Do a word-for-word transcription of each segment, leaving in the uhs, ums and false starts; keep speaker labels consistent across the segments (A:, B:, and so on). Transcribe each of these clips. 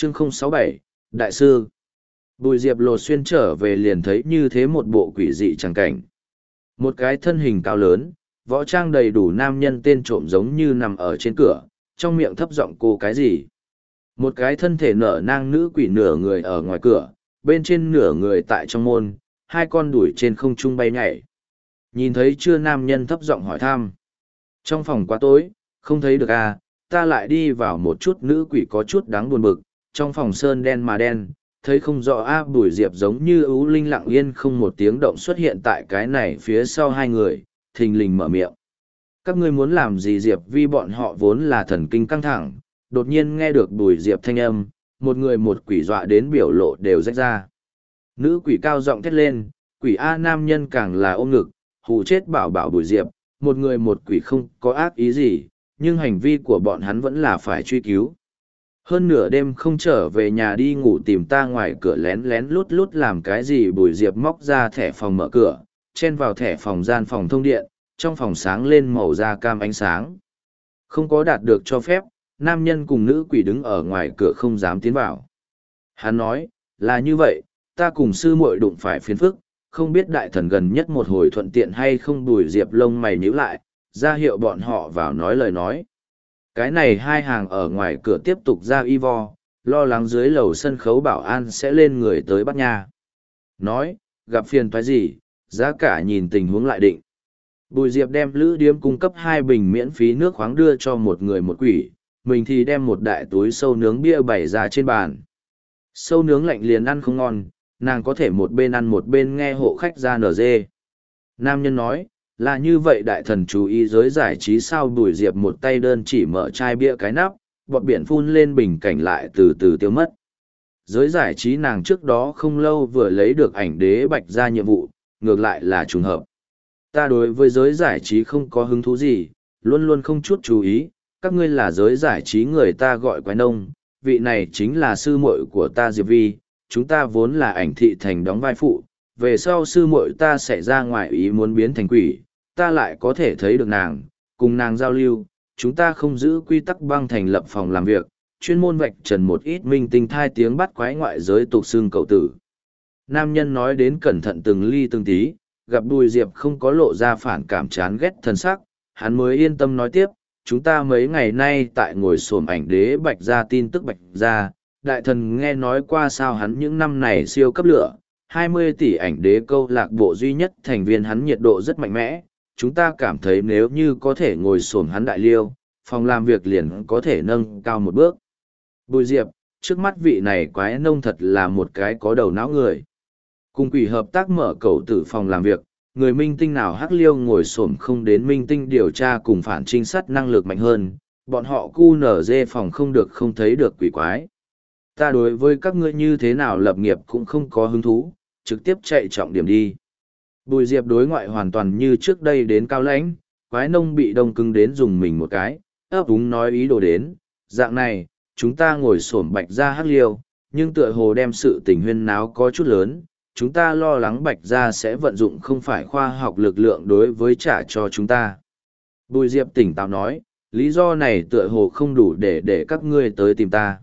A: chương không sáu bảy, Đại sư. Bùi Diệp lột xuyên trở về liền thấy như thế một bộ quỷ dị chẳng cảnh. Một cái thân hình cao lớn, võ trang đầy đủ nam nhân tên trộm giống như nằm ở trên cửa, trong miệng thấp giọng cô cái gì. Một cái thân thể nở nang nữ quỷ nửa người ở ngoài cửa, bên trên nửa người tại trong môn, hai con đuổi trên không trung bay nhảy. Nhìn thấy chưa, nam nhân thấp giọng hỏi thăm. Trong phòng quá tối, không thấy được à, ta lại đi vào một chút, nữ quỷ có chút đáng buồn bực, trong phòng sơn đen mà đen, thấy không rõ. A Bùi Diệp giống như ưu linh lặng yên không một tiếng động xuất hiện tại cái này phía sau hai người, thình lình mở miệng. Các ngươi muốn làm gì? Diệp Vi bọn họ vốn là thần kinh căng thẳng, đột nhiên nghe được Bùi Diệp thanh âm, một người một quỷ dọa đến biểu lộ đều rách ra. Nữ quỷ cao giọng thét lên, quỷ A, nam nhân càng là ôm ngực, hù chết bảo bảo Bùi Diệp, một người một quỷ không có ác ý gì, nhưng hành vi của bọn hắn vẫn là phải truy cứu. Hơn nửa đêm không trở về nhà đi ngủ tìm ta ngoài cửa lén lén lút lút làm cái gì? Bùi Diệp móc ra thẻ phòng mở cửa, chen vào thẻ phòng gian phòng thông điện, trong phòng sáng lên màu da cam ánh sáng. Không có đạt được cho phép, nam nhân cùng nữ quỷ đứng ở ngoài cửa không dám tiến vào. Hắn nói, là như vậy, ta cùng sư muội đụng phải phiền phức, không biết đại thần gần nhất một hồi thuận tiện hay không? Bùi Diệp lông mày nhíu lại, ra hiệu bọn họ vào nói lời nói. Cái này hai hàng ở ngoài cửa tiếp tục ra y vo, lo lắng dưới lầu sân khấu bảo an sẽ lên người tới bắt nha. Nói, gặp phiền toái gì, giá cả nhìn tình huống lại định. Bùi Diệp đem lữ điếm cung cấp hai bình miễn phí nước khoáng đưa cho một người một quỷ, mình thì đem một đại túi sâu nướng bia bày ra trên bàn. Sâu nướng lạnh liền ăn không ngon, nàng có thể một bên ăn một bên nghe hộ khách ra nở dê. Nam nhân nói, là như vậy đại thần chú ý giới giải trí sao? Bùi Diệp một tay đơn chỉ mở chai bia cái nắp, bọt biển phun lên bình cảnh lại từ từ tiêu mất. Giới giải trí nàng trước đó không lâu vừa lấy được ảnh đế bạch ra nhiệm vụ, ngược lại là trùng hợp. Ta đối với giới giải trí không có hứng thú gì, luôn luôn không chút chú ý, các ngươi là giới giải trí người ta gọi quái nông, vị này chính là sư muội của ta Diệp Vi, chúng ta vốn là ảnh thị thành đóng vai phụ, về sau sư muội ta sẽ ra ngoài ý muốn biến thành quỷ, ta lại có thể thấy được nàng, cùng nàng giao lưu, chúng ta không giữ quy tắc băng thành lập phòng làm việc, chuyên môn vạch trần một ít minh tinh thai tiếng bắt quái ngoại giới tục xương cậu tử. Nam nhân nói đến cẩn thận từng ly từng tí, gặp Bùi Diệp không có lộ ra phản cảm chán ghét thân sắc, hắn mới yên tâm nói tiếp, chúng ta mấy ngày nay tại ngồi xổm ảnh đế bạch ra tin tức bạch ra, đại thần nghe nói qua sao hắn những năm này siêu cấp lửa, hai mươi tỷ ảnh đế câu lạc bộ duy nhất thành viên hắn nhiệt độ rất mạnh mẽ, chúng ta cảm thấy nếu như có thể ngồi xổm hắn đại liêu, phòng làm việc liền có thể nâng cao một bước. Bùi Diệp, trước mắt vị này quái nông thật là một cái có đầu não người. Cùng quỷ hợp tác mở cầu tử phòng làm việc, người minh tinh nào hắc liêu ngồi xổm không đến minh tinh điều tra cùng phản trinh sát năng lực mạnh hơn, bọn họ cu nở dê phòng không được không thấy được quỷ quái. Ta đối với các ngươi như thế nào lập nghiệp cũng không có hứng thú, trực tiếp chạy trọng điểm đi. Bùi Diệp đối ngoại hoàn toàn như trước đây đến cao lãnh, quái nông bị đông cứng đến dùng mình một cái, ấp úng nói ý đồ đến, dạng này, chúng ta ngồi xổm bạch ra hắc liêu, nhưng tựa hồ đem sự tình huyên náo có chút lớn, chúng ta lo lắng bạch ra sẽ vận dụng không phải khoa học lực lượng đối với trả cho chúng ta. Bùi Diệp tỉnh táo nói, lý do này tựa hồ không đủ để để các ngươi tới tìm ta.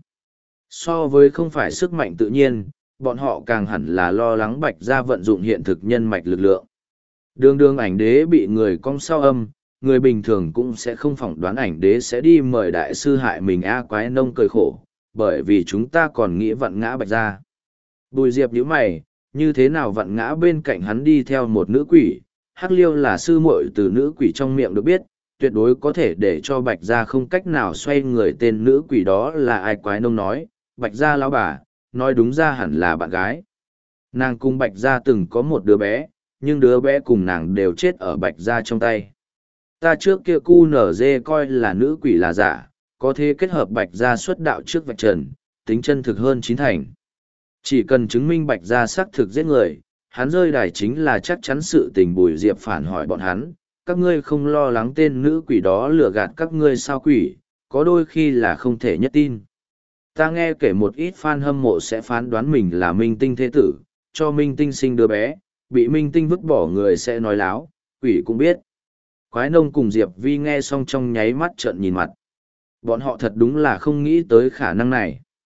A: So với không phải sức mạnh tự nhiên, bọn họ càng hẳn là lo lắng bạch ra vận dụng hiện thực nhân mạch lực lượng. Đường đường ảnh đế bị người cong sau âm, người bình thường cũng sẽ không phỏng đoán ảnh đế sẽ đi mời đại sư hại mình. A quái nông cười khổ, bởi vì chúng ta còn nghĩ vặn ngã bạch ra. Bùi Diệp nhíu mày, như thế nào vặn ngã? Bên cạnh hắn đi theo một nữ quỷ, hắc liêu là sư muội từ nữ quỷ trong miệng được biết, tuyệt đối có thể để cho bạch ra không cách nào xoay người. Tên nữ quỷ đó là ai? Quái nông nói, bạch ra lão bà, nói đúng ra hẳn là bạn gái. Nàng cùng bạch ra từng có một đứa bé, nhưng đứa bé cùng nàng đều chết ở bạch ra trong tay. Ta trước kia cu nở dê coi là nữ quỷ là giả, có thể kết hợp bạch ra xuất đạo trước vạch trần, tính chân thực hơn chín thành. Chỉ cần chứng minh bạch ra xác thực giết người, hắn rơi đài chính là chắc chắn sự tình. Bùi Diệp phản hỏi bọn hắn, các ngươi không lo lắng tên nữ quỷ đó lừa gạt các ngươi sao? Quỷ, có đôi khi là không thể nhất tin. Ta nghe kể một ít fan hâm mộ sẽ phán đoán mình là minh tinh thế tử, cho minh tinh sinh đứa bé, bị minh tinh vứt bỏ người sẽ nói láo, quỷ cũng biết. Quái nông cùng Diệp Vi nghe xong trong nháy mắt trợn nhìn mặt. Bọn họ thật đúng là không nghĩ tới khả năng này.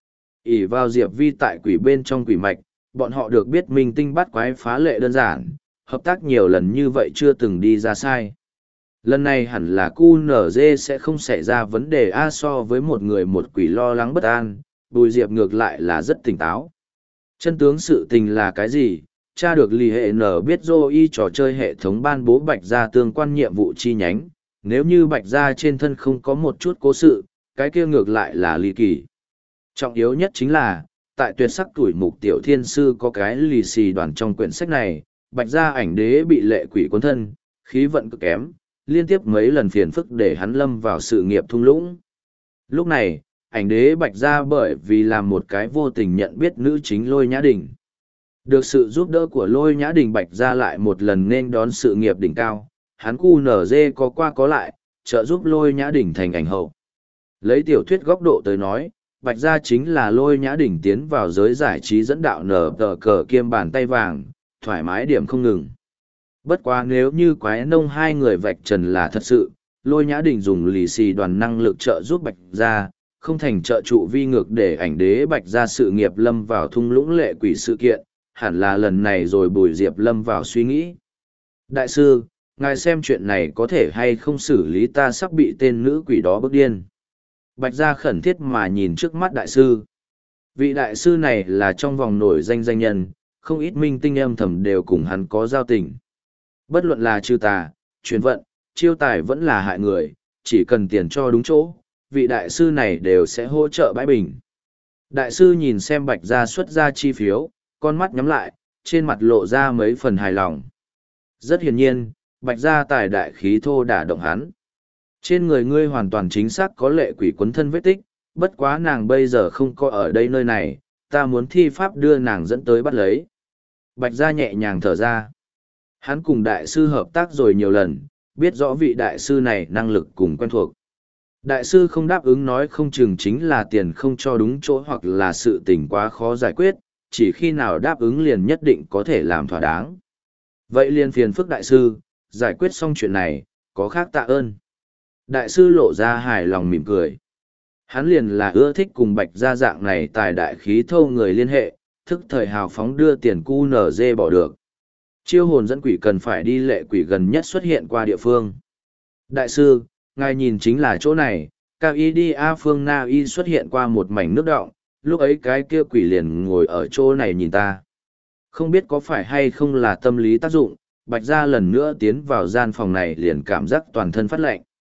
A: ỷ vào Diệp Vi tại quỷ bên trong quỷ mạch, bọn họ được biết minh tinh bắt quái phá lệ đơn giản, hợp tác nhiều lần như vậy chưa từng đi ra sai. Lần này hẳn là cu nở dê sẽ không xảy ra vấn đề a so với một người một quỷ lo lắng bất an, Bùi Diệp ngược lại là rất tỉnh táo. Chân tướng sự tình là cái gì? Cha được lì hệ nở biết dô y trò chơi hệ thống ban bố Bạch Gia tương quan nhiệm vụ chi nhánh, nếu như Bạch Gia trên thân không có một chút cố sự, cái kia ngược lại là ly kỳ. Trọng yếu nhất chính là, tại tuyệt sắc tuổi mục tiểu thiên sư có cái lì xì đoàn trong quyển sách này, Bạch Gia ảnh đế bị lệ quỷ cuốn thân, khí vận cực kém, liên tiếp mấy lần phiền phức để hắn lâm vào sự nghiệp thung lũng. Lúc này, ảnh đế Bạch Gia bởi vì làm một cái vô tình nhận biết nữ chính Lôi Nhã Đình. Được sự giúp đỡ của Lôi Nhã Đình, Bạch Gia lại một lần nên đón sự nghiệp đỉnh cao, hắn cu nở dê có qua có lại, trợ giúp Lôi Nhã Đình thành ảnh hậu. Lấy tiểu thuyết góc độ tới nói, Bạch Gia chính là Lôi Nhã Đình tiến vào giới giải trí dẫn đạo nở tờ cờ kiêm bàn tay vàng, thoải mái điểm không ngừng. Bất quá nếu như Quái Nông hai người vạch trần là thật sự, Lôi Nhã Đình dùng lì xì đoàn năng lực trợ giúp Bạch Gia, không thành trợ trụ vi ngược để ảnh đế Bạch Gia sự nghiệp lâm vào thung lũng lệ quỷ sự kiện, hẳn là lần này rồi Bùi Diệp lâm vào suy nghĩ. Đại sư, ngài xem chuyện này có thể hay không xử lý, ta sắp bị tên nữ quỷ đó bức điên. Bạch Gia khẩn thiết mà nhìn trước mắt đại sư. Vị đại sư này là trong vòng nổi danh danh nhân, không ít minh tinh âm thầm đều cùng hắn có giao tình. Bất luận là trừ tà, chuyển vận, chiêu tài vẫn là hại người, chỉ cần tiền cho đúng chỗ, vị đại sư này đều sẽ hỗ trợ bãi bình. Đại sư nhìn xem Bạch Gia xuất ra chi phiếu, con mắt nhắm lại, trên mặt lộ ra mấy phần hài lòng. Rất hiển nhiên, Bạch Gia tài đại khí thô đả động hắn. Trên người ngươi hoàn toàn chính xác có lệ quỷ quấn thân vết tích, bất quá nàng bây giờ không có ở đây nơi này, ta muốn thi pháp đưa nàng dẫn tới bắt lấy. Bạch Gia nhẹ nhàng thở ra. Hắn cùng đại sư hợp tác rồi nhiều lần, biết rõ vị đại sư này năng lực cùng quen thuộc. Đại sư không đáp ứng nói không chừng chính là tiền không cho đúng chỗ hoặc là sự tình quá khó giải quyết, chỉ khi nào đáp ứng liền nhất định có thể làm thỏa đáng. Vậy liền phiền phức đại sư, giải quyết xong chuyện này, có khác tạ ơn. Đại sư lộ ra hài lòng mỉm cười. Hắn liền là ưa thích cùng Bạch Gia dạng này tài đại khí thô người liên hệ, thức thời hào phóng đưa tiền cu nở dê bỏ được. Chiêu hồn dẫn quỷ cần phải đi lệ quỷ gần nhất xuất hiện qua địa phương. Đại sư, ngài nhìn chính là chỗ này, cao y đi A phương Na y xuất hiện qua một mảnh nước đọng, lúc ấy cái kia quỷ liền ngồi ở chỗ này nhìn ta. Không biết có phải hay không là tâm lý tác dụng, Bạch Gia lần nữa tiến vào gian phòng này liền cảm giác toàn thân phát lạnh.